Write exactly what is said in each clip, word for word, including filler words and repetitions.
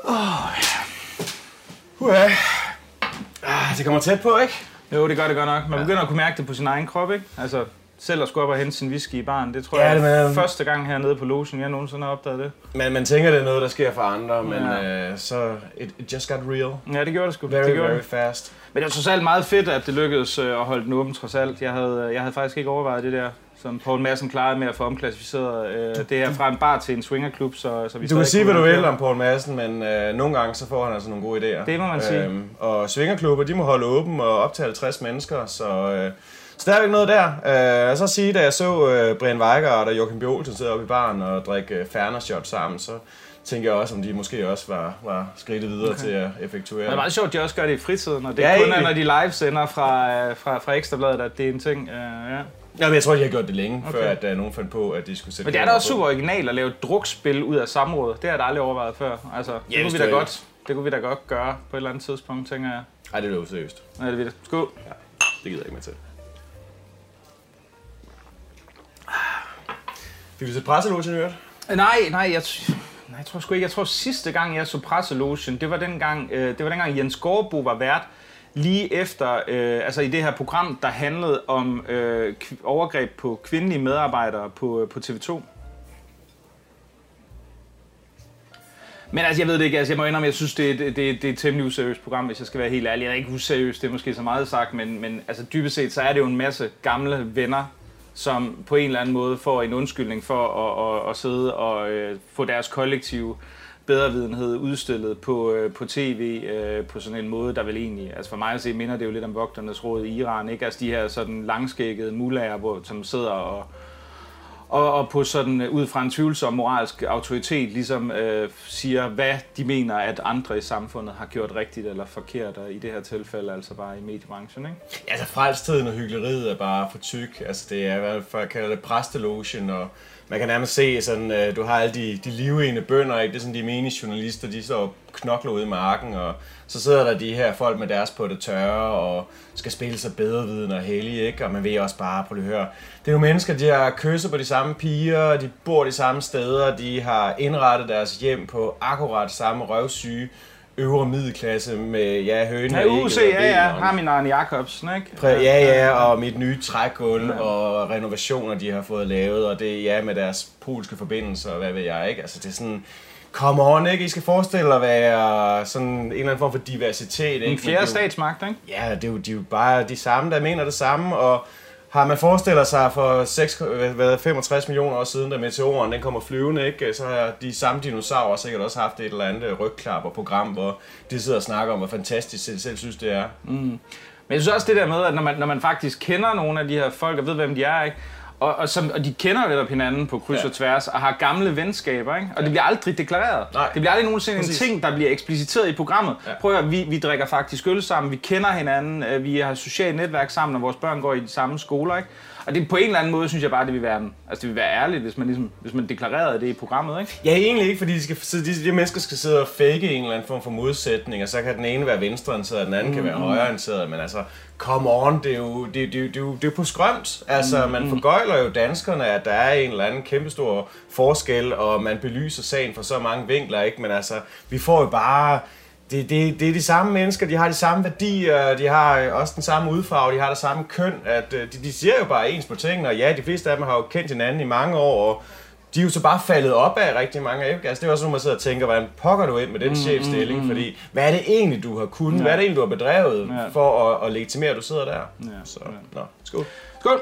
Åh, oh, ja. Uha. Ah, det kommer tæt på, ikke? Jo, det gør det godt nok. Man begynder at kunne mærke det på sin egen krop, ikke? Altså, selv at skulle op og hente sin whisky i baren, det tror ja, jeg er men... første gang hernede på logen, jeg nogensinde har opdaget det. Men man tænker, det er noget, der sker for andre, men ja. uh, så it, it just got real. Ja, det gjorde det sgu. Very, det gjorde very det. fast. Men det var trods alt meget fedt, at det lykkedes at holde den åben, trods alt. Jeg havde, jeg havde faktisk ikke overvejet det der, som Poul Madsen klarede med at få omklassificeret øh, det her fra en bar til en swingerklub, så, så vi du kan sige, hvad du vil om Poul Madsen, men øh, nogle gange så får han altså nogle gode idéer. Det må man sige. Øhm, og swingerklubber, de må holde åben og op til halvtreds mennesker, så, øh, så der er ikke noget der. Øh, så sige, da jeg så øh, Brian Weigert og Joachim B. Olsen sidde oppe i baren og drikke øh, Ferner-shot sammen, så tænker jeg også, om de måske også var, var skridtet videre okay. til at effektuere. Det er meget sjovt, at de også gør det i fritiden, og det er ja, kun, når de live-sender fra, fra, fra Ekstrabladet, at det er en ting. Uh, ja. Ja, men jeg tror, de har gjort det længe, okay. før at uh, nogen fandt på, at de skulle sætte. Men det er da også super originalt at lave et drukspil ud af samrådet. Det har jeg da aldrig overvejet før. Altså, det, ja, kunne vi da godt, det kunne vi da godt gøre på et eller andet tidspunkt, tænker jeg. Nej, det er jo seriøst. Nej, det er det. Skål. Ja, det gider jeg ikke med til. Fik du set presselogen i øvrigt? Nej, nej, jeg, nej, jeg tror sgu ikke. Jeg tror sidste gang, jeg så presselogen, det var dengang, øh, det var dengang Jens Gårdbo var vært. Lige efter, øh, altså i det her program, der handlede om øh, overgreb på kvindelige medarbejdere på, på T V to. Men altså, jeg ved det ikke, altså jeg må indrømme, jeg synes, det, det, det, det er et temmelig useriøst program, hvis jeg skal være helt ærlig. Jeg er ikke useriøst, det er måske så meget sagt, men, men altså dybest set, så er det jo en masse gamle venner, som på en eller anden måde får en undskyldning for at, at, at sidde og øh, få deres kollektive bedrevidenhed udstillet på, øh, på tv øh, på sådan en måde, der vel egentlig, altså for mig at se, minder det jo lidt om vogternes råd i Iran, ikke? Altså de her sådan langskækkede mullaher, hvor som sidder og, og, og på sådan, ud fra en tvivlsom moralsk autoritet, ligesom øh, siger, hvad de mener, at andre i samfundet har gjort rigtigt eller forkert, og i det her tilfælde altså bare i mediebranchen, ikke? Ja, altså frelstiden og hykleriet er bare for tyk, altså det er, hvad jeg kalder det, præstelogen, og man kan nærmest se, sådan, du har alle de, de livegende bønder, ikke? Det er sådan de meningsjournalister, de så knokler ude i marken, og så sidder der de her folk med deres på det tørre, og skal spille sig bedreviden og hellige, ikke? Og man ved også bare, prøv lige at høre, det er jo mennesker, de har kysset på de samme piger, de bor de samme steder, de har indrettet deres hjem på akkurat samme røvsyge øvre middelklasse med ja, høne ja, U C, ja, ja, har min Arne Jacobsen, ikke? Præ, ja, ja, og mit nye trækgulv ja. Og renovationer, de har fået lavet, og det ja, med deres polske forbindelser, og hvad ved jeg, ikke? Altså, det er sådan, come on, ikke? I skal forestille at være sådan en eller anden form for diversitet, ikke? En fjerde statsmagt, ikke? Ja, det er, jo, de er jo bare de samme, der mener det samme, og har man forestiller sig for seks, hvad, femogtres millioner år siden, da meteoren den kommer flyvende, ikke? Så har de samme dinosaurer sikkert også haft et eller andet rygklapperprogram, hvor de sidder og snakker om, hvor fantastisk de selv synes, det er. Mm. Men jeg synes også det der med, at når man, når man faktisk kender nogle af de her folk, og ved, hvem de er, ikke? Og, og, som, og de kender lidt af hinanden på kryds ja. Og tværs, og har gamle venskaber, ikke? Og ja. Det bliver aldrig deklareret. Nej. Det bliver aldrig nogensinde Præcis. En ting, der bliver ekspliciteret i programmet. Ja. Prøv at høre, vi, vi drikker faktisk øl sammen, vi kender hinanden, vi har socialt netværk sammen, og vores børn går i de samme skoler, ikke? Og det på en eller anden måde, synes jeg bare, det vil være, altså det vil være ærligt, hvis man, ligesom, hvis man deklarerede det i programmet, ikke? Ja, egentlig ikke, fordi de, skal, de, de mennesker skal sidde og fake en eller anden form for modsætning, og så kan den ene være venstreorienteret, og den anden mm, kan være mm. højreorienteret, men altså, come on, det er jo, det, det, det, det, det er jo på skrømt. Altså, mm, man forgøjler jo danskerne, at der er en eller anden kæmpestor forskel, og man belyser sagen fra så mange vinkler, ikke? Men altså, vi får jo bare... Det, det, det er de samme mennesker, de har de samme værdier, de har også den samme udfarve, de har det samme køn, at de, de siger jo bare ens på tingene, og ja, de fleste af dem har jo kendt hinanden i mange år, og de er jo så bare faldet op af rigtig mange af. Altså, det er også nu, man sidder og tænker, hvordan pokker du ind med den mm, chefstilling, mm, mm. fordi hvad er det egentlig, du har kunnet, ja. Hvad er det egentlig, du har bedrevet ja. For at, at legitimere, at du sidder der? Ja. Så, ja. Nå, skål. Skål!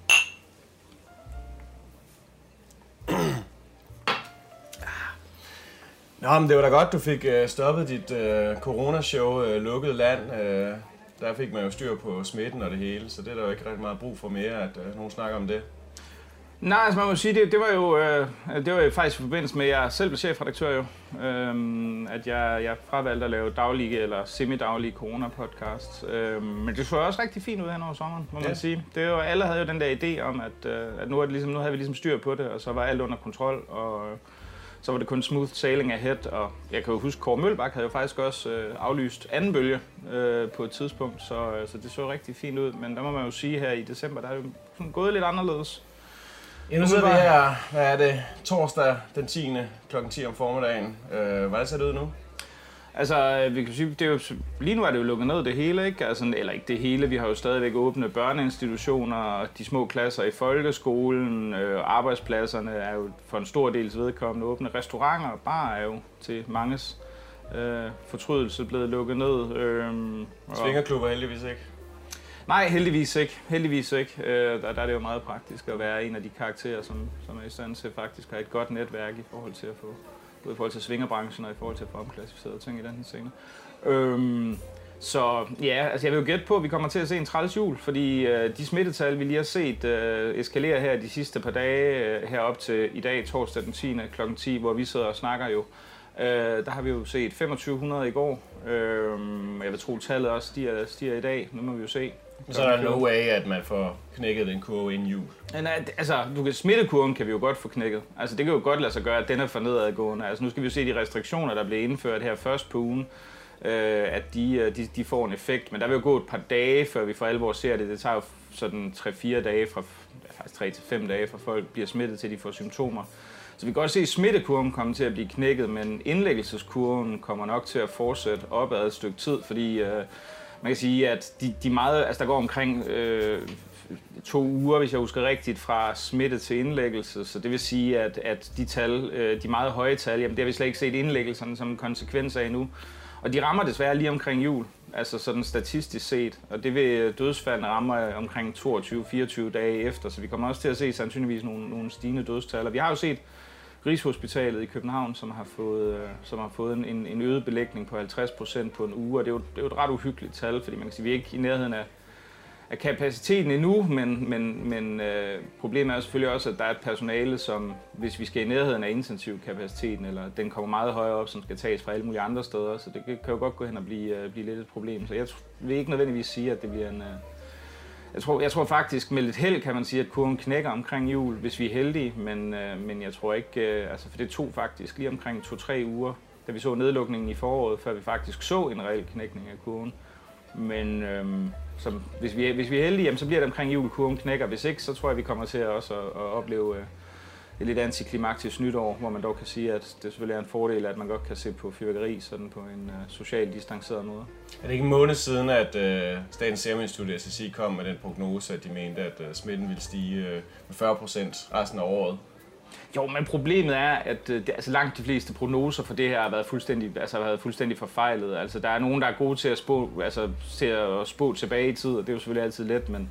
Nå, men det var da godt, du fik øh, stoppet dit øh, coronashow, øh, Lukket Land. Øh, der fik man jo styr på smitten og det hele, så det er der jo ikke rigtig meget brug for mere, at øh, nogen snakker om det. Nej, altså man må sige, det, det var jo øh, det var jo faktisk i forbindelse med, at jeg selv blev chefredaktør jo, øh, at jeg, jeg fravalgte at lave daglige eller semi-daglige corona-podcast. Øh, men det så også rigtig fint ud hen over sommeren, må man ja. Sige. Det var, alle havde jo den der idé om, at, øh, at nu, er det ligesom, nu havde vi ligesom styr på det, og så var alt under kontrol, og øh, så var det kun smooth sailing ahead, og jeg kan jo huske, Kåre Mølbak havde jo faktisk også øh, aflyst anden bølge øh, på et tidspunkt, så, øh, så det så rigtig fint ud, men der må man jo sige her i december, der er jo sådan gået lidt anderledes. Ja, nu sidder vi her, hvad er det, torsdag den tiende klokken ti om formiddagen. Øh, hvordan ser det ud nu? Altså, vi kan sige, det er jo, lige nu er det jo lukket ned det hele, ikke? Altså, eller ikke det hele, vi har jo stadigvæk åbne børneinstitutioner, de små klasser i folkeskolen, øh, arbejdspladserne er jo for en stor dels vedkommende åbne, restauranter og barer er jo til manges øh, fortrydelse blevet lukket ned. Øh, Svingerklubber heldigvis ikke? Nej, heldigvis ikke. Heldigvis ikke. Øh, der, der er det jo meget praktisk at være en af de karakterer, som, som er i stand til faktisk at have et godt netværk i forhold til at få både i forhold til svingerbranchen og i forhold til at få omklassificerede ting i den her scene. Øhm, så ja, altså jeg vil jo gætte på, at vi kommer til at se en træls jul, fordi øh, de smittetal, vi lige har set øh, eskalere her de sidste par dage, øh, herop til i dag, torsdag den tiende klokken ti, hvor vi sidder og snakker jo, øh, der har vi jo set femogtyve hundrede i går. Øh, jeg vil tro, tallet også stiger, stiger i dag, nu må vi jo se. Så er der no way, at man får knækket den kurve inden jul. Ja, nej, altså, du kan, smittekurven kan vi jo godt få knækket. Altså, det kan jo godt lade sig gøre, at den er for nedadgående. Altså, nu skal vi jo se de restriktioner, der bliver indført her først på ugen, øh, at de, de, de får en effekt. Men der vil jo gå et par dage, før vi for alvor ser det. Det tager jo sådan tre fire dage, fra, ja, faktisk tre til fem dage, fra folk bliver smittet, til de får symptomer. Så vi kan godt se, at smittekurven kommer til at blive knækket, men indlæggelseskurven kommer nok til at fortsætte opad et stykke tid, fordi øh, man kan sige, at de, de meget, altså der går omkring øh, to uger, hvis jeg husker rigtigt, fra smitte til indlæggelse. Så det vil sige, at, at de tal, øh, de meget høje tal, jamen det har vi slet ikke set indlæggelserne som en konsekvens af endnu. Og de rammer desværre lige omkring jul, altså sådan statistisk set. Og det vil dødsfaldene ramme omkring toogtyve til fireogtyve dage efter, så vi kommer også til at se sandsynligvis nogle, nogle stigende dødstal. Og vi har jo set Rigshospitalet i København, som har fået, som har fået en, en øget belægning på halvtreds procent på en uge, og det er, jo, det er jo et ret uhyggeligt tal, fordi man kan sige, vi er ikke i nærheden af, af kapaciteten endnu, men, men, men øh, problemet er selvfølgelig også, at der er et personale, som hvis vi skal i nærheden af intensivkapaciteten, eller den kommer meget højere op, som skal tages fra alle mulige andre steder, så det kan jo godt gå hen og blive, uh, blive lidt et problem. Så jeg vil ikke nødvendigvis sige, at det bliver en... Uh, Jeg tror, jeg tror faktisk, med lidt held kan man sige, at kurven knækker omkring jul, hvis vi er heldige, men, øh, men jeg tror ikke, øh, altså for det tog faktisk lige omkring to-tre uger, da vi så nedlukningen i foråret, før vi faktisk så en reel knækning af kurven. Men øh, som, hvis, vi, hvis vi er heldige, jamen, så bliver det omkring jul, kurven knækker. Hvis ikke, så tror jeg, vi kommer til også at, at opleve øh, et lidt antiklimaktisk nytår, hvor man dog kan sige, at det selvfølgelig er en fordel, at man godt kan se på fyrværkeri sådan på en uh, socialt distanceret måde. Er det ikke en måned siden, at uh, Statens Serum Institut, S S I, kom med den prognose, at de mente, at uh, smitten ville stige uh, med fyrre procent resten af året? Jo, men problemet er, at det, altså langt de fleste prognoser for det her har været fuldstændig, altså har været fuldstændig forfejlet. Altså der er nogen, der er gode til at spå, altså til at spå tilbage i tid, og det er jo selvfølgelig altid let, men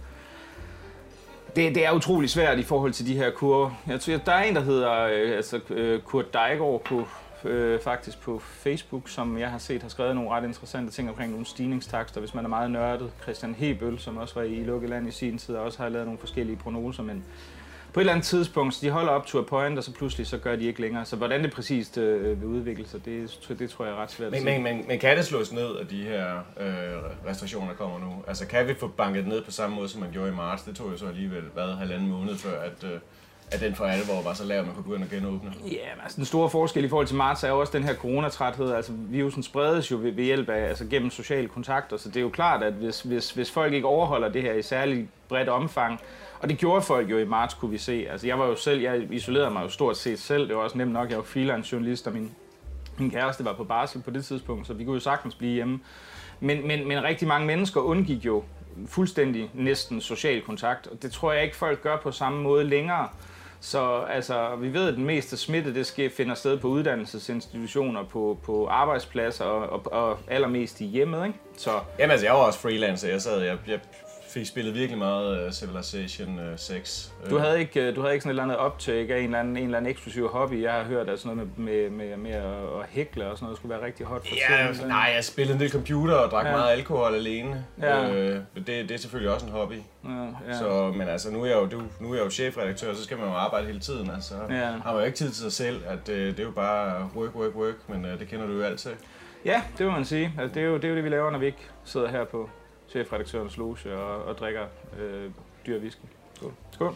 Det, det er utrolig svært i forhold til de her kurver. Jeg tror, der er en, der hedder øh, altså, øh, Kurt Dejgaard på, øh, faktisk på Facebook, som jeg har set har skrevet nogle ret interessante ting omkring nogle stigningstakster, hvis man er meget nørdet. Christian Hebøl, som også var i Lukket Land i sin tid, også har lavet nogle forskellige prognoser, men på et eller andet tidspunkt, så de holder op to a point, og så pludselig så gør de ikke længere. Så hvordan det præcist øh, vil udvikle sig, det, det tror jeg er ret svært men, at sige. Men, men, men kan det slås ned af de her øh, restriktioner, der kommer nu? Altså kan vi få banket ned på samme måde, som man gjorde i marts? Det tog jo så alligevel hvad, halvanden måned før, at, øh, at den for alvor var så lav, at man kunne begynde at genåbne. Ja, men altså den store forskel i forhold til marts er jo også den her coronatræthed. Altså virusen spredes jo ved, ved hjælp af, altså gennem sociale kontakter, så det er jo klart, at hvis, hvis, hvis folk ikke overholder det her i særligt bredt omfang, og det gjorde folk jo i marts, kunne vi se. Altså jeg var jo selv, jeg isolerede mig jo stort set selv, det var også nemt nok, jeg var freelance journalist, og min, min kæreste var på barsel på det tidspunkt, så vi kunne jo sagtens blive hjemme. Men, men, men rigtig mange mennesker undgik jo fuldstændig næsten social kontakt, og det tror jeg ikke folk gør på samme måde længere. Så altså, vi ved, at den meste smitte, det sker, finder sted på uddannelsesinstitutioner, på, på arbejdspladser og, og, og allermest i hjemmet, ikke? Så jamen altså, jeg var også freelancer, jeg sad, jeg, jeg fik spillet virkelig meget uh, Civilization uh, seks. Du havde ikke, du havde ikke sådan et eller andet optag af en eller anden, en eller anden eksklusiv hobby. Jeg har hørt, at sådan noget med, med, med, med at hækle og sådan noget skulle være rigtig hot for ja, tiden. Nej, jeg spillede en del computer og drak ja. meget alkohol alene. Ja. Øh, det, det er selvfølgelig også en hobby. Ja, ja. Så, men altså, nu er, jeg jo, nu er jeg jo chefredaktør, så skal man jo arbejde hele tiden. Altså, ja. har man jo ikke tid til sig selv, at øh, det er jo bare work, work, work, men øh, det kender du jo altid. Ja, det må man sige. Altså, det, er jo, det er jo det, vi laver, når vi ikke sidder her på chefredaktørens loge og, og drikker øh, dyr whisky. Skål. Skål.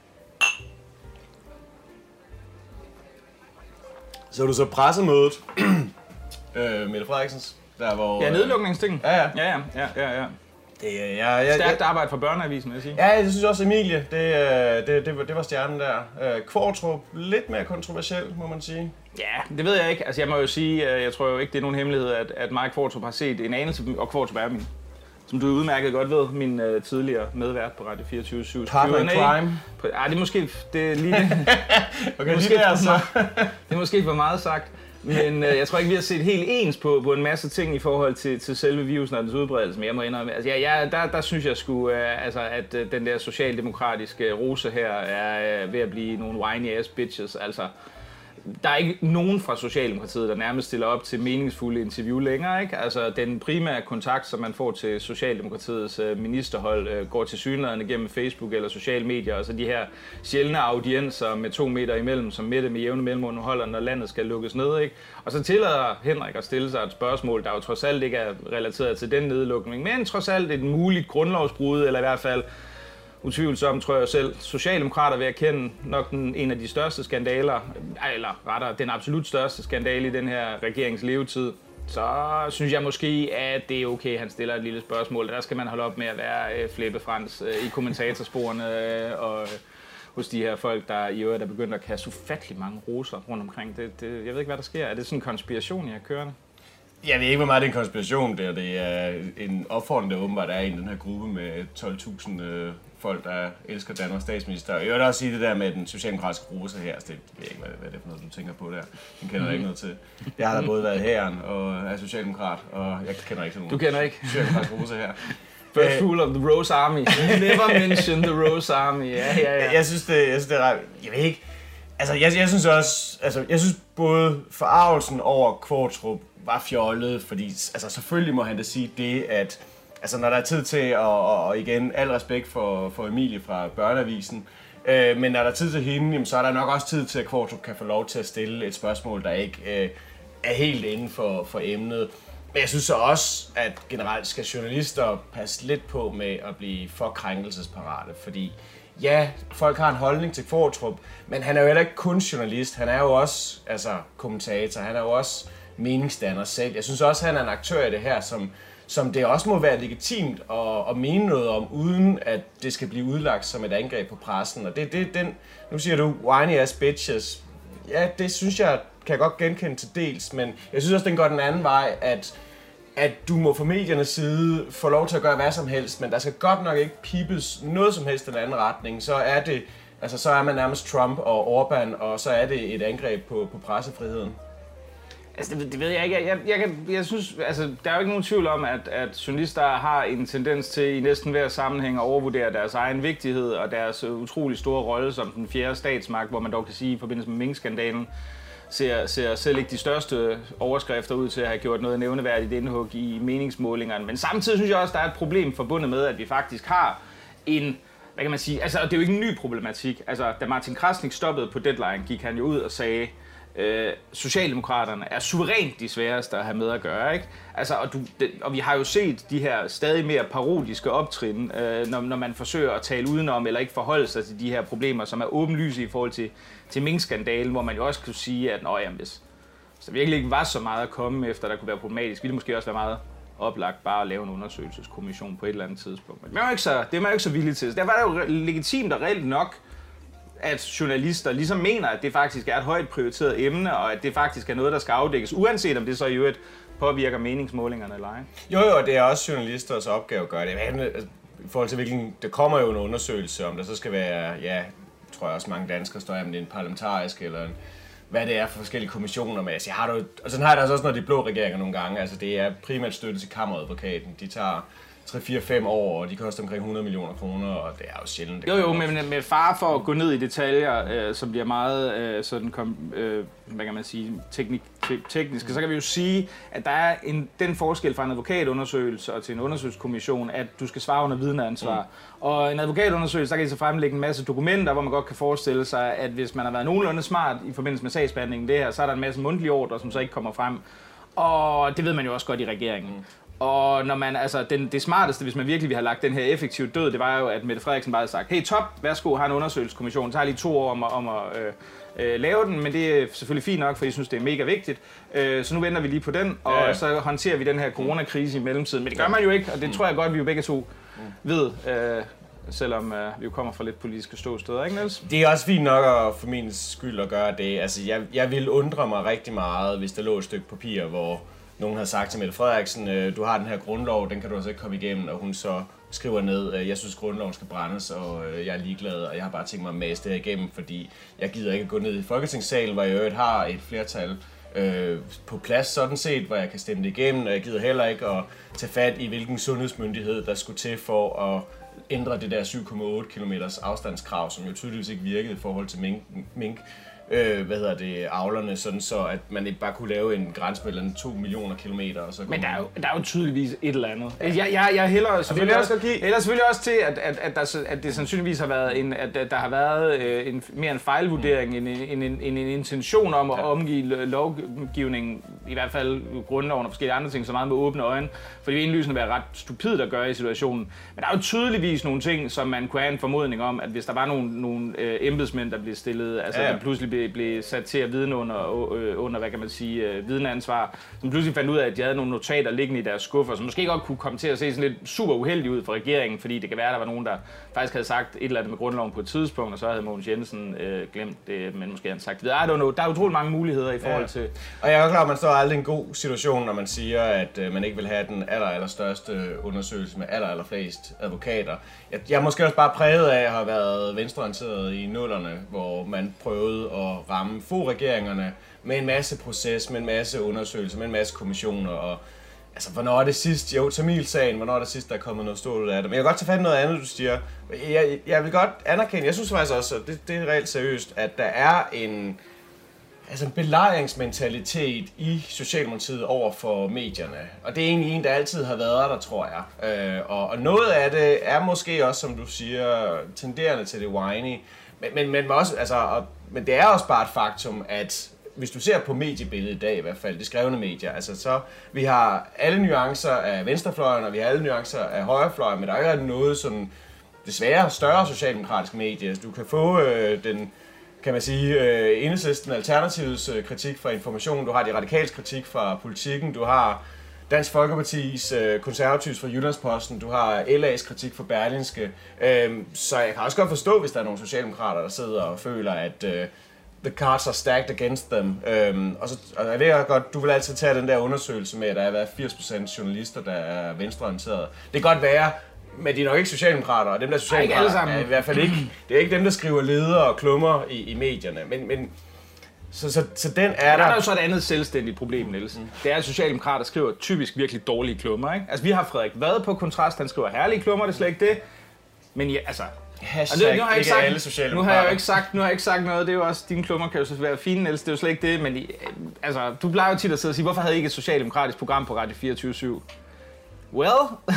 Så du så pressemødet, øh, Mette Frederiksens, der hvor... Ja, nedlukningstingen. Ja, ja. Ja, ja, ja, ja, ja. Det, ja, ja, Stærkt arbejde for Børneavisen, vil jeg sige. Ja, jeg synes også, Emilie, det, det, det, var, det var stjernen der. Qvortrup, lidt mere kontroversiel, må man sige. Ja, det ved jeg ikke. Altså, jeg må jo sige, jeg tror jo ikke, det er nogen hemmelighed, at, at Mike Qvortrup har set en anelse, og Qvortrup er min, som du udmærket godt ved, min uh, tidligere medvært på Radio fireogtyve syv. Partner in crime. Ah, det er måske det er lige okay, måske det, er altså. det er måske for meget sagt. Men øh, jeg tror ikke, vi har set helt ens på, på en masse ting i forhold til, til selve virusen og dens udbredelse. Men jeg må indrømme, altså, ja, ja, der, der synes jeg sgu, øh, altså, at øh, den der socialdemokratiske rose her er øh, ved at blive nogle whiny ass bitches. Altså, der er ikke nogen fra Socialdemokratiet, der nærmest stiller op til meningsfulde interview længere, ikke? Altså, den primære kontakt, som man får til Socialdemokratiets øh, ministerhold, øh, går til synligheden gennem Facebook eller sociale medier, og så de her sjældne audienser med to meter imellem, som Mette med jævne mellemrum holder, når landet skal lukkes ned, ikke? Og så tillader Henrik at stille sig et spørgsmål, der jo trods alt ikke er relateret til den nedlukning, men trods alt et muligt grundlovsbrud, eller i hvert fald utvivlsomt, tror jeg selv, Socialdemokrater vil erkende nok den, en af de største skandaler, eller rettere den absolut største skandale i den her regerings levetid. Så synes jeg måske, at det er okay, han stiller et lille spørgsmål. Der skal man holde op med at være øh, flippefrans øh, i kommentatorsporene øh, og øh, hos de her folk, der i øvrigt er begyndt at kaste ufattelig mange roser rundt omkring. Det, det, jeg ved ikke, hvad der sker. Er det sådan en konspiration, jeg har kørende? Jeg ved ikke, hvor meget det er en konspiration der. Det er en opfordring, der åbenbart er i den her gruppe med tolv tusind øh, folk, der elsker Danmarks statsminister. Jeg vil også sige det der med den socialdemokratiske rose her. Det ved jeg ikke, hvad det, hvad det er for noget, du tænker på der. Den kender mm. ikke noget til. Jeg har da både været hæren og er socialdemokrat, og jeg kender ikke sådan nogen. Du kender ikke? Socialdemokratisk rose her. First rule of the Rose Army. Never mention the Rose Army. Ja, ja, ja. Jeg synes, det, jeg synes, det er ret. Jeg ved ikke. Altså, jeg, jeg synes også, altså, jeg synes både forarvelsen over Qvortrup var fjollet, fordi altså, selvfølgelig må han da sige det, at altså, når der er tid til, at, og, og igen, al respekt for, for Emilie fra Børneavisen, øh, men når der er tid til hende, jamen, så er der nok også tid til, at Qvortrup kan få lov til at stille et spørgsmål, der ikke øh, er helt inden for, for emnet. Men jeg synes så også, at generelt skal journalister passe lidt på med at blive for krænkelsesparate, fordi ja, folk har en holdning til Qvortrup, men han er jo heller ikke kun journalist, han er jo også altså, kommentator, han er jo også meningsdanner selv. Jeg synes også, at han er en aktør i det her, som, som det også må være legitimt at, at mene noget om, uden at det skal blive udlagt som et angreb på pressen. Og det, det den, nu siger du, whiny ass bitches. Ja, det synes jeg, kan jeg godt genkende til dels, men jeg synes også, den går den anden vej, at at du må fra mediernes side få lov til at gøre hvad som helst, men der skal godt nok ikke pipes noget som helst i den anden retning. Så er det, altså så er man nærmest Trump og Orbán, og så er det et angreb på, på pressefriheden. Altså, det, det ved jeg ikke. Jeg, jeg, jeg, jeg synes, altså, der er jo ikke nogen tvivl om, at, at journalister har en tendens til i næsten hver sammenhæng at overvurdere deres egen vigtighed og deres utrolig store rolle som den fjerde statsmagt, hvor man dog kan sige i forbindelse med minkskandalen, ser, ser selv ikke de største overskrifter ud til at have gjort noget nævneværdigt indhug i meningsmålingerne. Men samtidig synes jeg også, der er et problem forbundet med, at vi faktisk har en, hvad kan man sige, altså det er jo ikke en ny problematik. Altså, da Martin Krasnik stoppede på Deadline, gik han jo ud og sagde, Øh, Socialdemokraterne er suverænt de sværeste at have med at gøre, ikke? Altså, og, du, det, og vi har jo set de her stadig mere parodiske optrin, øh, når, når man forsøger at tale udenom eller ikke forholde sig til de her problemer, som er åbenlyse i forhold til, til minkskandalen, hvor man jo også kunne sige, at nå, jamen, hvis der virkelig ikke var så meget at komme efter, der kunne være problematisk, ville det måske også være meget oplagt bare at lave en undersøgelseskommission på et eller andet tidspunkt. Men det er man jo ikke så, det er man jo ikke så villig til. Så derfor er det jo legitimt og reelt nok, at journalister ligesom mener, at det faktisk er et højt prioriteret emne, og at det faktisk er noget, der skal afdækkes, uanset om det så i øvrigt påvirker meningsmålingerne eller ej. Jo, jo, det er også journalisters opgave at gøre det. Men, altså, i forhold til hvilken, der kommer jo en undersøgelse, om der så skal være, ja, tror jeg også mange danskere står om det er en parlamentarisk, eller en, hvad det er for forskellige kommissioner med. Altså, jeg har det, og sådan har jeg det også, når de blå regeringer nogle gange. Altså, det er primært støtte til kammeradvokaten. De tager tre fire fem år, og de koster omkring hundrede millioner kroner, og det er jo sjældent. Det jo, jo, men med far for at gå ned i detaljer, øh, som bliver meget øh, sådan, kom, øh, hvad kan man sige, teknik, te- teknisk, så kan vi jo sige, at der er en, den forskel fra en advokatundersøgelse og til en undersøgelseskommission, at du skal svare under vidneansvar. Mm. Og en advokatundersøgelse, der kan I så fremlægge en masse dokumenter, hvor man godt kan forestille sig, at hvis man har været nogenlunde smart i forbindelse med sagsbehandlingen det her, så er der en masse mundtlige ordre, som så ikke kommer frem. Og det ved man jo også godt i regeringen. Mm. Og når man, altså, den, det smarteste, hvis man virkelig vil have lagt den her effektive død, det var jo, at Mette Frederiksen bare havde sagt, hey top, værsgo, har en undersøgelseskommission, det tager lige to år om at, om at øh, øh, lave den, men det er selvfølgelig fint nok, for jeg synes, det er mega vigtigt. Øh, så nu venter vi lige på den, og ja, ja. så håndterer vi den her coronakrise i mellemtiden. Men det gør man jo ikke, og det tror jeg godt, vi jo begge to ved. Øh, Selvom øh, vi jo kommer fra lidt politiske ståsteder, ikke Niels? Det er også fint nok at, for min skyld at gøre det. Altså, jeg, jeg ville undre mig rigtig meget, hvis der lå et stykke papir, hvor nogen havde sagt til Mette Frederiksen, øh, du har den her grundlov, den kan du altså ikke komme igennem, og hun så skriver ned, øh, jeg synes grundloven skal brændes, og øh, jeg er ligeglad, og jeg har bare tænkt mig at mase det her igennem, fordi jeg gider ikke gå ned i Folketingssalen, hvor jeg i øvrigt har et flertal øh, på plads sådan set, hvor jeg kan stemme det igennem, og jeg gider heller ikke at tage fat i, hvilken sundhedsmyndighed der skulle til for at ændre det der syv komma otte kilometers afstandskrav, som jo tydeligvis ikke virkede i forhold til mink, mink øh, hvad hedder det, avlerne, sådan så at man ikke bare kunne lave en grænse mellem to millioner kilometer. Og så men der er, jo, der er jo tydeligvis et eller andet. Jeg, jeg, jeg hælder selvfølgelig også, hælder selvfølgelig også til, at, at, at, der, at det sandsynligvis har været en, at, at der har været en, mere en fejlvurdering mm. end en, en, en, en intention om at ja. omgive lovgivningen, i hvert fald grundloven og forskellige andre ting, så meget med åbne øjne. For det er indlysende at være ret stupidt at gøre i situationen. Men der er jo tydeligvis nogle ting, som man kunne have en formodning om, at hvis der var nogle, nogle øh, embedsmænd, der blev stillet, altså ja. der pludselig blev, blev sat til at vidne under, øh, under, hvad kan man sige, øh, vidneansvar, som pludselig fandt ud af, at de havde nogle notater liggende i deres skuffer, som måske godt kunne komme til at se sådan lidt super uheldigt ud for regeringen, fordi det kan være, at der var nogen, der faktisk havde sagt et eller andet med grundloven på et tidspunkt, og så havde Mogens Jensen øh, glemt det, men måske havde sagt, I don't know, der er utroligt mange muligheder i forhold ja. til... Og jeg er klar, at man står aldrig i en god situation, når man siger, at øh, man ikke vil have den aller, aller største undersøgelse med aller, aller flest advokater. Jeg, jeg er måske også bare præget af at have været venstreorienteret i nullerne, hvor man prøvede at ramme få regeringerne med en masse proces, med en masse undersøgelser, med en masse kommissioner. Og, altså, hvornår er det sidst? Jo, Tamil-sagen, hvornår er det sidst, der er kommet noget stort ud af det? Men jeg kan godt tage fat i noget andet, du siger. Jeg, jeg vil godt anerkende, jeg synes faktisk også, at det, det er reelt seriøst, at der er en... Altså en belejringsmentalitet i Socialdemokratiet over for medierne. Og det er egentlig en, der altid har været der, tror jeg. Øh, og, og noget af det er måske også, som du siger, tenderende til det whiny. Men, men, men, også, altså, og, men det er også bare et faktum, at hvis du ser på mediebilledet i dag i hvert fald, de skrevne medier, altså så vi har alle nuancer af venstrefløjen, og vi har alle nuancer af højrefløjen, men der er ikke noget sådan desværre større socialdemokratisk medie. Du kan få øh, den... kan man sige, øh, Enhedslisten Alternativets øh, kritik fra Information, du har de radikals kritik fra Politikken, du har Dansk Folkepartis, øh, Konservativs fra Jyllandsposten, du har L A's kritik fra Berlingske. Øh, så jeg kan også godt forstå, hvis der er nogle socialdemokrater, der sidder og føler, at øh, the cards are stacked against them. Øh, og, så, og jeg ved godt, du vil altid tage den der undersøgelse med, at der er været firs procent journalister, der er venstreorienterede. Det kan godt være, men de er nok ikke socialdemokrater, og dem der socialdemokrater er i hvert fald ikke. Det er ikke dem, der skriver ledere og klummer i, i medierne, men, men så, så, så den er der. Der er jo så et andet selvstændigt problem, Niels. Mm. Det er, at socialdemokrater skriver typisk virkelig dårlige klummer, ikke? Altså vi har Frederik Vad på Kontrast, han skriver herlige klummer, det er slet ikke det. Men ja, altså... Hashtag, nu, nu har jeg ikke sagt, alle socialdemokrater. Nu har jeg jo ikke sagt, nu har jeg ikke sagt noget, det er jo også, dine klummer kan jo så være fine, Niels, det er jo slet ikke det, men altså, du plejer jo tit at sidde og sige, hvorfor havde I ikke et socialdemokratisk program på Radio fireogtyve syv? Well,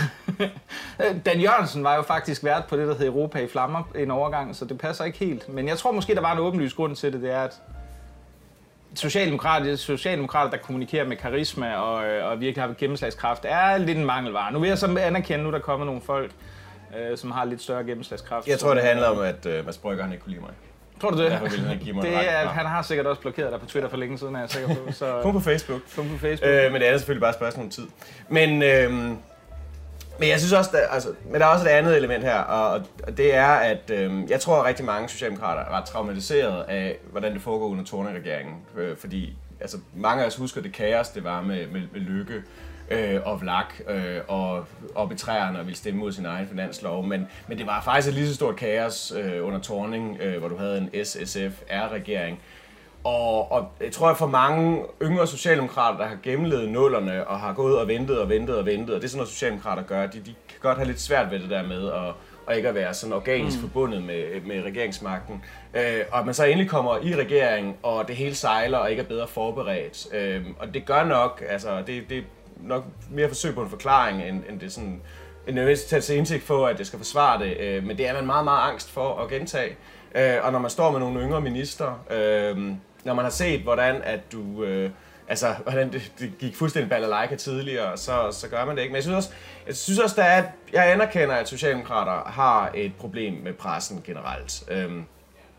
Dan Jørgensen var jo faktisk vært på det, der hedder Europa i Flammer en overgang, så det passer ikke helt. Men jeg tror måske, der var en åbenlys grund til det, det er, at socialdemokrater, socialdemokrater der kommunikerer med karisma og, og virkelig har gennemslagskraft, er lidt en mangelvare. Nu vil jeg så anerkende, nu der kommer nogle folk, øh, som har lidt større gennemslagskraft. Jeg tror, det handler om, at uh, Mads Brygger han ikke kunne lide mig. Tror du det? Derfor vil han ikke give mig det er, han har sikkert også blokeret dig på Twitter for længe siden, er jeg sikker på. Så... Kun på Facebook. Kun på Facebook. Øh, men det er selvfølgelig bare et spørgsmål om tid. Men, øh, men jeg synes også, der, altså, men der er også et andet element her, og, og det er, at øh, jeg tror, at rigtig mange socialdemokrater er ret traumatiseret af, hvordan det foregår under Thorning-regeringen. Øh, fordi altså, mange af os husker det kaos, det var med, med, med Løkke øh, og Vlak øh, og op i træerne og ville stemme mod sin egen finanslov. Men, men det var faktisk et lige så stort kaos øh, under Thorning, øh, hvor du havde en S S F R-regering. Og, og jeg tror, at for mange yngre socialdemokrater, der har gennemlevet nullerne og har gået og ventet og ventet og ventet, og det er sådan noget, socialdemokrater gør, de, de kan godt have lidt svært ved det der med at, og ikke at være sådan organisk mm. forbundet med, med regeringsmagten. Øh, og at man så endelig kommer i regering, og det hele sejler og ikke er bedre forberedt. Øh, og det gør nok, altså det, det er nok mere forsøg på en forklaring, end, end det sådan... en nødvendigt tage til indsigt for, at det skal forsvare det, øh, men det er man meget, meget angst for at gentage. Øh, og når man står med nogle yngre minister, øh, når man har set, hvordan at du, øh, altså, hvordan det, det gik fuldstændig balalaika tidligere, så, så gør man det ikke. Men jeg synes også, jeg synes også, der er, jeg anerkender, at socialdemokrater har et problem med pressen generelt. Øh,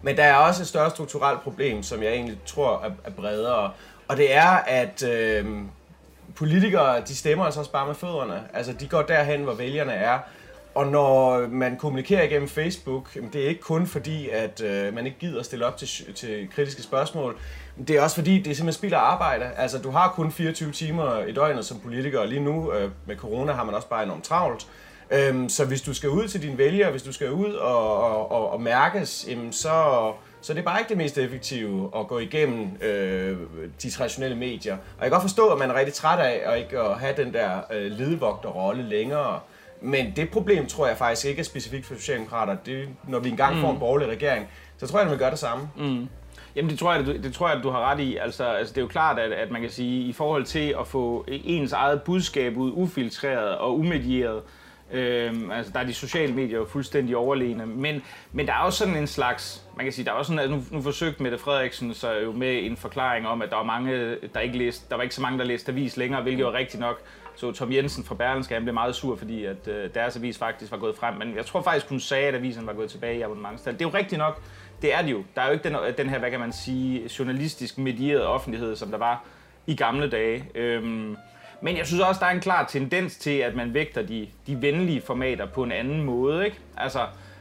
Men der er også et større strukturelt problem, som jeg egentlig tror er, er bredere. Og det er, at øh, politikere, de stemmer altså også bare med fødderne. Altså, de går derhen, hvor vælgerne er. Og når man kommunikerer igennem Facebook, det er ikke kun fordi, at øh, man ikke gider at stille op til, til kritiske spørgsmål. Det er også fordi, det er simpelthen spild af arbejde. Altså, du har kun fireogtyve timer i døgnet som politiker, og lige nu øh, med corona har man også bare enormt travlt. Øhm, så hvis du skal ud til dine vælgere, hvis du skal ud og, og, og, og mærkes, jamen så, så det er bare ikke det mest effektive at gå igennem øh, de traditionelle medier. Og jeg kan godt forstå, at man er rigtig træt af at ikke at have den der øh, ledvogterrolle længere. Men det problem tror jeg faktisk ikke er specifikt for socialdemokrater. Det, når vi engang får en borgerlig regering, så tror jeg, at man vil gøre det samme. Mm. Jamen det tror jeg, det, det tror jeg, at du har ret i. Altså, altså det er jo klart, at, at man kan sige, i forhold til at få ens eget budskab ud ufiltreret og umedieret, Øhm, altså der er de sociale medier jo fuldstændig overlegne, men, men der er også sådan en slags, man kan sige, der er også sådan, at nu, nu forsøgte Mette Frederiksen så jo med en forklaring om, at der var mange, der ikke læste, der var ikke så mange, der læste avis længere, hvilket var rigtigt nok. Så Tom Jensen fra Berlingske, han blev meget sur, fordi at øh, deres avis faktisk var gået frem, men jeg tror faktisk, hun sagde, at avisen var gået tilbage i abonnementstal. Det er jo rigtigt nok, det er det jo. Der er jo ikke den, den her, hvad kan man sige, journalistisk medieret offentlighed, som der var i gamle dage. Øhm, Men jeg synes også, der er en klar tendens til, at man vægter de, de venlige formater på en anden måde, ikke? Altså,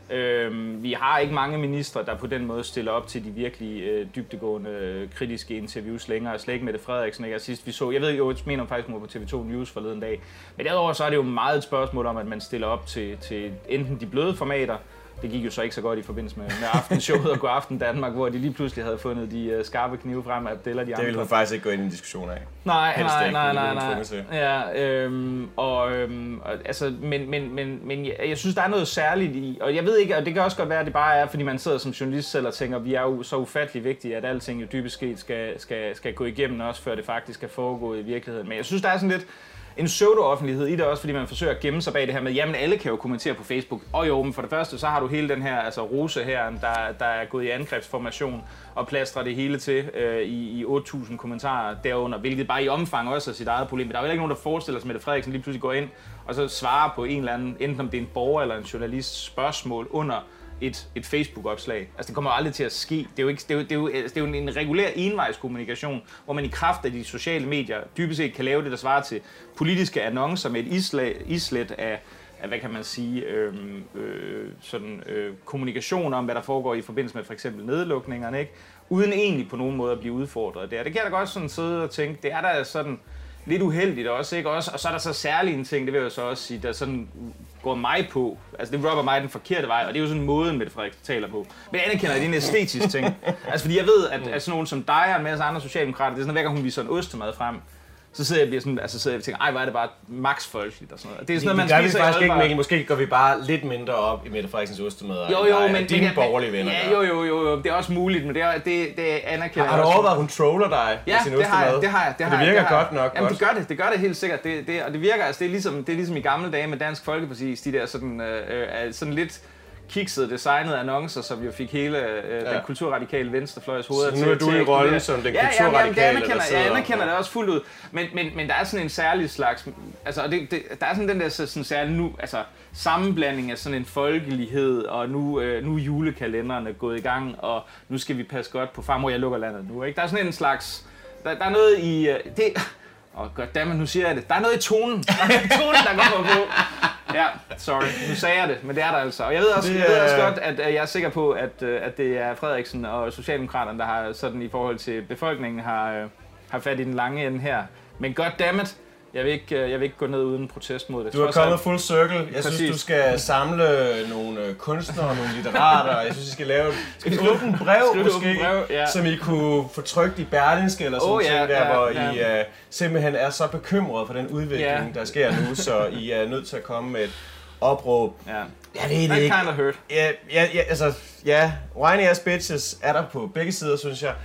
øhm, vi har ikke mange ministre, der på den måde stiller op til de virkelig øh, dybdegående øh, kritiske interviews længere. Slet ikke Mette Frederiksen, ikke? Sidst vi så, jeg ved jo, jeg mener faktisk, hun var på T V to News forleden dag. Men derudover så er det jo meget et spørgsmål om, at man stiller op til, til enten de bløde formater. Det gik jo så ikke så godt i forbindelse med, med Aftenshowet og Godaften Danmark, hvor de lige pludselig havde fundet de uh, skarpe knive frem af Abdel og de andre. Det ville hun faktisk ikke gå ind i en diskussion af. Nej, Helst nej, nej, nej, nej. Ja, øhm, og, øhm, og, altså, men, men, men, men jeg, jeg synes, der er noget særligt i, og jeg ved ikke, og det kan også godt være, at det bare er, fordi man sidder som journalist selv og tænker, vi er jo så ufattelig vigtige, at alting jo dybest set skal, skal, skal gå igennem også, før det faktisk skal foregå i virkeligheden. Men jeg synes, der er sådan lidt en pseudo-offentlighed i det også, fordi man forsøger at gemme sig bag det her med, jamen alle kan jo kommentere på Facebook. Og jo, men for det første, så har du hele den her, altså Rose her, der, der er gået i angrebsformation og plastrer det hele til øh, i, i otte tusind kommentarer derunder, hvilket bare i omfang også er sit eget problem. Men der er jo ikke nogen, der forestiller sig, at Mette Frederiksen lige pludselig går ind og så svarer på en eller anden, enten om det er en borger eller en journalist spørgsmål under et, et Facebook-opslag. Altså det kommer jo aldrig til at ske. Det er jo, ikke, det er jo, det er jo, det er jo en regulær envejskommunikation, hvor man i kraft af de sociale medier dybest set kan lave det, der svarer til politiske annoncer med et islet, islet af, af, hvad kan man sige, øh, øh, sådan, øh, kommunikation om, hvad der foregår i forbindelse med for eksempel nedlukningerne, ikke? Uden egentlig på nogen måde at blive udfordret der. Det kan jeg da godt sådan sidde og tænke, det er da sådan lidt uheldigt også, ikke? Også, og så er der så særlig en ting, det vil jeg så også sige, der sådan går mig på. Altså det rubber mig den forkerte vej, og det er jo sådan en måde, Mette Frederiksen taler på. Men jeg anerkender, at det er en æstetisk ting. Altså fordi jeg ved, at, at sådan nogen som dig og en masse andre socialdemokrater, det er sådan, hver gang hun viser en ostemad frem, så sidder jeg og bliver sådan, altså sidder jeg og tænker, ej, hvor er det bare max folkeligt og sådan noget. Det er sådan noget, man spiser i faktisk ikke, Mikkel. Måske går vi bare lidt mindre op i Mette Frederiksens ostemad. Jo, jo, men dine men, borgerlige venner. Ja, jo, jo, jo, jo, det er også muligt, men det, er, det, det anerkender har, har du overvejet, at hun troller dig ja, med sin ostemad? Ja, det har jeg, det har jeg. Det virker det har godt nok. Jamen, godt. det gør det, det gør det helt sikkert. Det, det, og det virker, altså det er ligesom, det er ligesom i gamle dage med Dansk Folkeparti, de der sådan, øh, sådan lidt kiksede designede annoncer, som jo fik hele øh, den ja. kulturradikale venstrefløjs hoveder til. Så nu er du i rollen som den ja, kulturradikale, ja, ja, jeg anerkender det også fuldt ud. Men, men, men der er sådan en særlig slags, altså det, det, der er sådan den der sådan særlig nu, altså sammenblanding af sådan en folkelighed, og nu, øh, nu er julekalenderne gået i gang, og nu skal vi passe godt på farmor, jeg lukker landet nu, ikke? Der er sådan en slags, der, der er noget i, øh, det, åh oh, goddammit, nu siger jeg det, der er noget i tonen, der er noget i tonen, der går på. Ja, sorry. Nu sagde jeg det, men det er der altså. Og jeg ved også, jeg ved også godt, at jeg er sikker på, at, at det er Frederiksen og Socialdemokraterne, der har sådan i forhold til befolkningen har, har fat i den lange ende her. Men goddammit, jeg vil ikke, jeg vil ikke gå ned uden protest mod det. Du har kommet full circle. Jeg Præcis. synes, du skal samle nogle kunstnere, nogle litterater. Jeg synes, I skal lave et åbent brev, måske, brev, ja. som I kunne få trykt i Berlingske eller sådan oh, ja, ting der, ja, hvor ja. I uh, simpelthen er så bekymrede for den udvikling, ja. der sker nu, så I er nødt til at komme med et opråb. Ja. Jeg ved det ikke. Kind of hurt. Ja, ja, ja, altså, ja, whiny ass bitches er der på begge sider, synes jeg.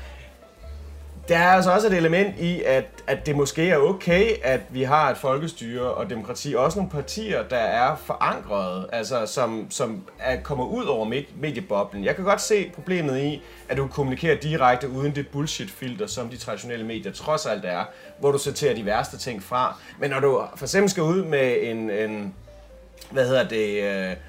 Der er altså også et element i, at, at det måske er okay, at vi har et folkestyre og demokrati. Også nogle partier, der er forankrede, altså som, som er, kommer ud over medieboblen. Jeg kan godt se problemet i, at du kommunikerer direkte uden det bullshit-filter, som de traditionelle medier trods alt er, hvor du sorterer de værste ting fra. Men når du for eksempel skal ud med en, en hvad hedder det... Øh,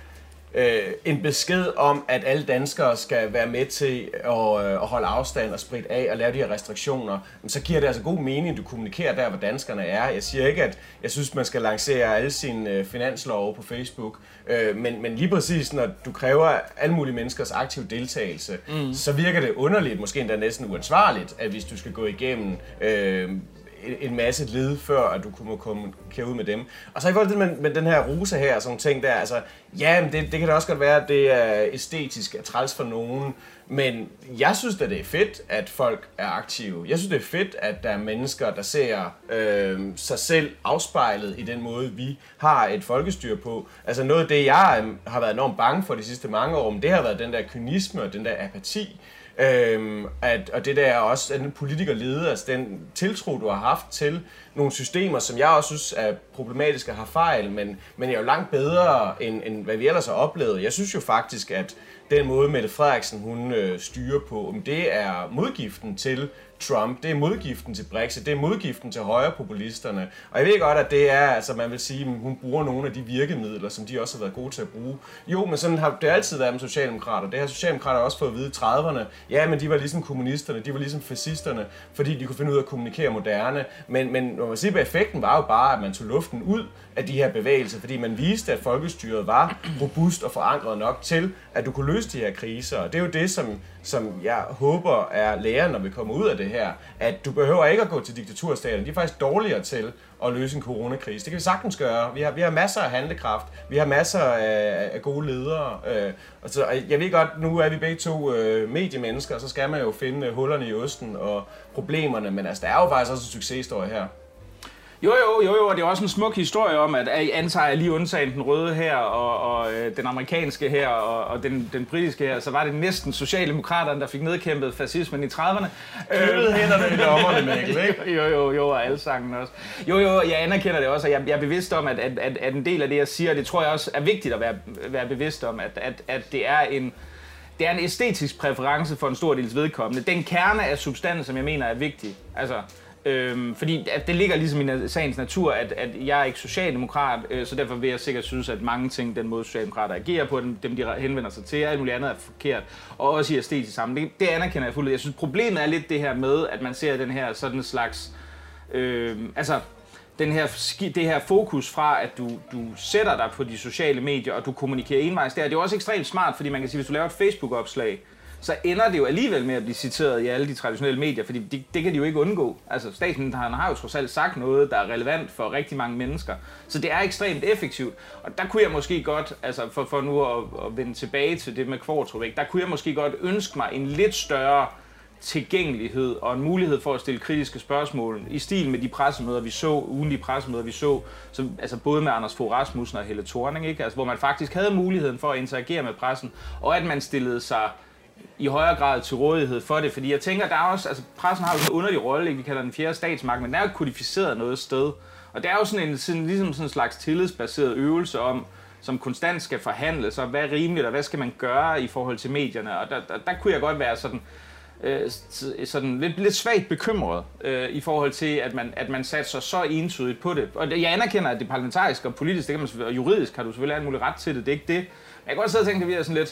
øh, en besked om, at alle danskere skal være med til at, øh, at holde afstand og spritte af og lave de her restriktioner, så giver det altså god mening, at du kommunikerer der, hvor danskerne er. Jeg siger ikke, at jeg synes, man skal lancere alle sine øh, finanslove på Facebook, øh, men, men lige præcis, når du kræver alle mulige menneskers aktiv deltagelse, mm. så virker det underligt, måske endda næsten uansvarligt, at hvis du skal gå igennem øh, en masse led, før at du kunne kommunikere ud med dem. Og så i forhold til med, med den her rose her og sådan ting der, altså, ja, men det, det kan da også godt være, at det er æstetisk at træls for nogen, men jeg synes at det er fedt, at folk er aktive. Jeg synes, det er fedt, at der er mennesker, der ser øh, sig selv afspejlet i den måde, vi har et folkestyre på. Altså noget af det, jeg har været enormt bange for de sidste mange år, men det har været den der kynisme og den der apati, Øhm, at, og det der er også at den politikerlede, altså den tiltro, du har haft til nogle systemer, som jeg også synes er problematiske og har fejl, men, men er jo langt bedre, end, end hvad vi ellers har oplevet. Jeg synes jo faktisk, at den måde, Mette Frederiksen hun øh, styrer på, det er modgiften til Trump, det er modgiften til Brexit, det er modgiften til højrepopulisterne. Og jeg ved godt, at det er, altså man vil sige, at hun bruger nogle af de virkemidler, som de også har været gode til at bruge. Jo, men sådan har det altid været med socialdemokrater. Det har socialdemokrater også fået at vide i trediverne. Ja, men de var ligesom kommunisterne, de var ligesom fascisterne, fordi de kunne finde ud af at kommunikere moderne. Men, men når man siger, at effekten var jo bare, at man tog luften ud af de her bevægelser, fordi man viste, at folkestyret var robust og forankret nok til, at du kunne løse de her kriser. Og det er jo det, som, som jeg håber er læren, når vi kommer ud af det her, at du behøver ikke at gå til diktaturstaterne. De er faktisk dårligere til at løse en coronakrise. Det kan vi sagtens gøre. Vi har, vi har masser af handlekraft. Vi har masser af, af gode ledere. Øh, og så, jeg ved godt, nu er vi begge to øh, mediemennesker, og så skal man jo finde hullerne i osten og problemerne, men altså, der er jo faktisk også en succeshistorie her. Jo, jo, jo, jo, og det er også en smuk historie om, at jeg antager lige undtagen den røde her, og, og øh, den amerikanske her, og, og den, den britiske her, så var det næsten socialdemokraterne, der fik nedkæmpet fascismen i trediverne. Kølet hænderne i lommerne, Mikkel, ikke? Jo, jo, jo, og alsangen også. Jo, jo, jeg anerkender det også, og jeg, jeg er bevidst om, at, at, at, at en del af det, jeg siger, det tror jeg også er vigtigt at være, være bevidst om, at, at, at det er en... Det er en æstetisk præference for en stor dels vedkommende. Den kerne af substans, som jeg mener er vigtig. Altså, øhm, fordi at det ligger ligesom i sagens natur, at, at jeg er ikke socialdemokrat, øh, så derfor vil jeg sikkert synes, at mange ting, den måde socialdemokrater agerer på, dem, dem de henvender sig til, og alt muligt andet er forkert, og også i æstetisk sammen. Det, det anerkender jeg fuldt. Jeg synes, problemet er lidt det her med, at man ser den her sådan slags... Øh, altså... Den her, det her fokus fra, at du, du sætter dig på de sociale medier, og du kommunikerer envejs der. Det er jo også ekstremt smart, fordi man kan sige, hvis du laver et Facebook-opslag, så ender det jo alligevel med at blive citeret i alle de traditionelle medier, fordi det, det kan de jo ikke undgå. Altså, statsministeren har jo trods alt sagt noget, der er relevant for rigtig mange mennesker. Så det er ekstremt effektivt. Og der kunne jeg måske godt, altså for, for nu at, at vende tilbage til det med Kvartrup, der kunne jeg måske godt ønske mig en lidt større tilgængelighed og en mulighed for at stille kritiske spørgsmål i stil med de pressemøder, vi så, ugenlige pressemøder, vi så, som, altså både med Anders Fogh Rasmussen og Helle Thorning, ikke? Altså, hvor man faktisk havde muligheden for at interagere med pressen, og at man stillede sig i højere grad til rådighed for det, fordi jeg tænker, der er også, altså pressen har jo sådan en underlig rolle, ikke? Vi kalder den fjerde statsmagt, men den er jo kodificeret noget sted, og det er jo sådan en, sådan, ligesom sådan en slags tillidsbaseret øvelse om, som konstant skal forhandles, og hvad er rimeligt, og hvad skal man gøre i forhold til medierne, og der, der, der kunne jeg godt være sådan, Øh, sådan lidt, lidt svagt bekymret øh, i forhold til, at man, at man satser så entydigt på det. Og jeg anerkender, at det parlamentarisk og politisk, det kan man, og juridisk har du selvfølgelig alt muligt ret til det, det er ikke det. Men jeg kan godt sidde og tænke, at vi er sådan lidt,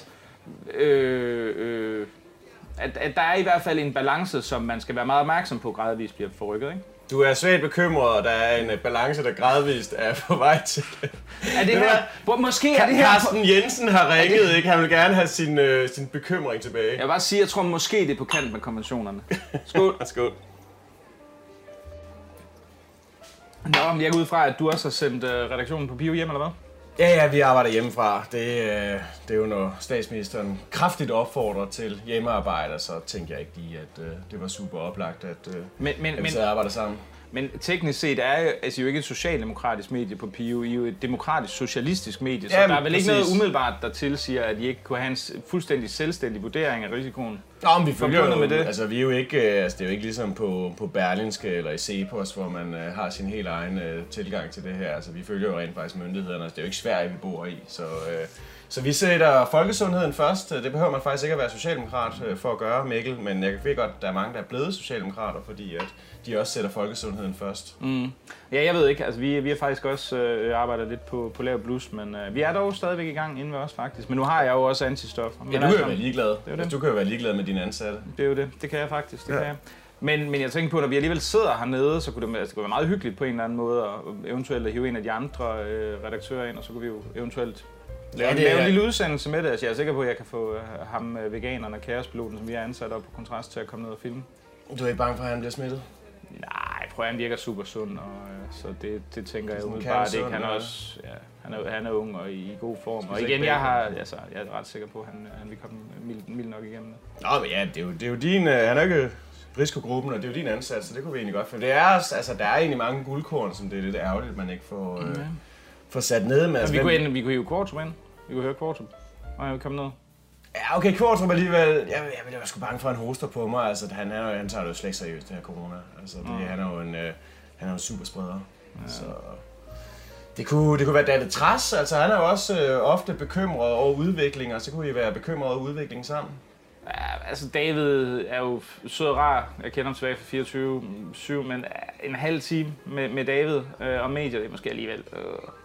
øh, øh, at, at der er i hvert fald en balance, som man skal være meget opmærksom på, gradvist bliver forrykket, ikke? Du er svagt bekymret, og der er en balance, der gradvist er på vej til. Er det her... Hvor, måske er det her... Carsten Jensen har ringet, det... ikke? Han vil gerne have sin, øh, sin bekymring tilbage. Jeg vil bare sige, jeg tror måske, det er på kant med konventionerne. Skål. Skål. Nå, men jeg går ud fra, at du også har sendt øh, redaktionen på Pio hjem, eller hvad? Ja, ja, vi arbejder hjemmefra. Det, øh, det er jo, når statsministeren kraftigt opfordrer til hjemmearbejde, så tænker jeg ikke lige, at øh, det var super oplagt, at, øh, men, men, at vi så arbejder sammen. Men teknisk set er jo, altså jo ikke et socialdemokratisk medie på Pio, I er jo et demokratisk socialistisk medie, så Jamen, der er vel præcis. Ikke noget umiddelbart, der tilsiger, at I ikke kunne have en fuldstændig selvstændig vurdering af risikoen. Nå, men vi følger jo, med det. Altså, vi er jo ikke, altså, det er jo ikke ligesom på, på Berlingske eller i Cepos, hvor man uh, har sin helt egen uh, tilgang til det her. Altså, vi følger jo rent faktisk myndighederne. Altså, det er jo ikke Sverige, vi bor i, så uh, Så vi sætter folkesundheden først. Det behøver man faktisk ikke at være socialdemokrat for at gøre, Mikkel, men jeg ved godt, at der er mange, der er blevet socialdemokrater, fordi at de også sætter folkesundheden først. Mm. Ja, jeg ved ikke. Altså, vi, vi har faktisk også øh, arbejdet lidt på, på lav blus, men øh, vi er dog stadigvæk i gang inde ved os faktisk. Men nu har jeg jo også antistoffer. Ja, du kan jo være ligeglad. Det er det. Du kan jo være ligeglad med dine ansatte. Det er jo det. Det kan jeg faktisk. Det ja. kan jeg. Men, men jeg tænker på, at når vi alligevel sidder hernede, så kunne det, altså, det kunne være meget hyggeligt på en eller anden måde, og eventuelt at hive en af de andre øh, redaktører ind, og så kunne vi jo eventuelt lave, ja, lave en lille udsendelse med det. Altså, jeg er sikker på, at jeg kan få uh, ham, uh, veganeren og kaospiloten, som vi har ansat op på Kontrast, til at komme ned og filme. Du er ikke bange for, at han bliver smittet? Nej, prøv at han virker super sund, og, uh, så det, det tænker jeg umiddelbart ikke. Han er også, ja, han er, han er ung og i, i god form. Og igen, jeg, har, altså, jeg er ret sikker på, at han, han vil komme mild, mild nok igennem det. Nå, men ja, det er jo, det er jo din... Uh, han er ikke risikogruppen, og det er jo din ansats, så det kunne vi egentlig godt finde. Det er, altså, der er egentlig mange guldkorn, som det er lidt ærgerligt, at man ikke får, øh, får sat ned med. Altså, vi, kunne, vi kunne jo Kvartrup ind. Vi kunne høre Kvartrup, og jeg vil komme ned. Ja, okay, Kvartrup alligevel. Jeg, jeg, jeg var sgu bange for, at han hoster på mig. Altså, han, han, han tager det jo slet ikke seriøst, det her corona. Altså, det, mm. han er jo en, øh, han er en superspreder. Ja. Så det kunne, det kunne være David Trads. Altså, han er jo også øh, ofte bekymret over udvikling, og så kunne I være bekymret over udviklingen sammen. Ja, altså David er jo sød og rar. Jeg kender ham tilbage fra fireogtyve syv, men en halv time med, med David øh, og medier, det er måske alligevel. Øh.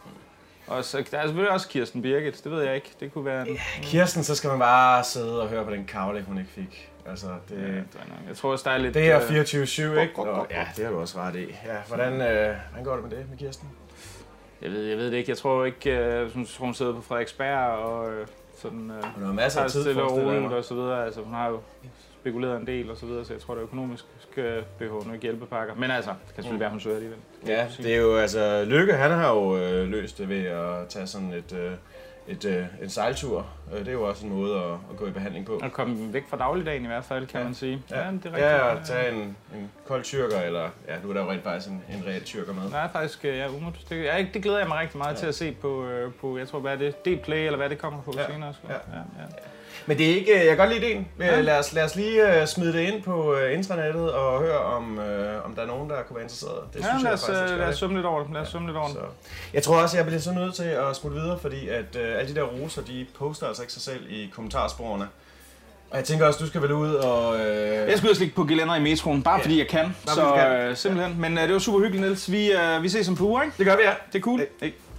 Og så der er selvfølgelig også Kirsten Birgit, det ved jeg ikke. Det kunne være en... Ja, Kirsten, så skal man bare sidde og høre på den kavle, hun ikke fik. Altså, det... Ja, jeg tror også, der er lidt... Det er fireogtyve syv, ikke? Nå, ja, det har du også ret i. Ja, hvordan, øh, hvordan går det med det med Kirsten? Jeg ved, jeg ved det ikke. Jeg tror ikke, øh, hun, hun sidder på Frederiksberg og... Øh, sådan, øh, hun har masser af tid for at og så videre. Altså, hun har jo spekuleret en del og så videre, så jeg tror, det er økonomisk skal behøve nogle hjælpepakker. Men altså, det kan selvfølgelig mm. være, hun søger alligevel. Ja, det er jo altså, Lykke, han har jo øh, løst det ved at tage sådan et, øh, et, øh, en sejltur. Det er jo også en måde at, at gå i behandling på. At komme væk fra dagligdagen i hvert fald, kan ja. man sige. Ja, ja, det er rigtigt. Ja, at tage en, en kold tyrker, eller ja, nu er der jo rent faktisk en, en reel tyrker med. Nej, faktisk, ja, umut. Det, ja, det glæder jeg mig rigtig meget ja. til at se på, på, jeg tror, hvad er det, D-Play, eller hvad det kommer på ja. senere. Ja. Ja, ja. Men det er ikke, jeg kan godt lide ideen. Ja. Lad, os, lad os lige uh, smide det ind på uh, intranettet og høre, om, uh, om der er nogen, der kunne være interesseret. Det ja, synes lad os, jeg faktisk, lad os summe lidt over det. Lad os summe lidt over det. Jeg tror også, jeg bliver så nødt til at smutte videre, fordi at uh, alle de der roser, de poster altså ikke sig selv i kommentarsporene. Og jeg tænker også, du skal vel ud og... Øh... Jeg skal ud og slikke på gelænder i metroen, bare ja. fordi jeg kan. Bare så kan. Øh, simpelthen. Men uh, det var super hyggeligt, Niels. Vi, uh, vi ses om på uger, ikke? Det gør vi, ja. Det er cool. Hey. Hey.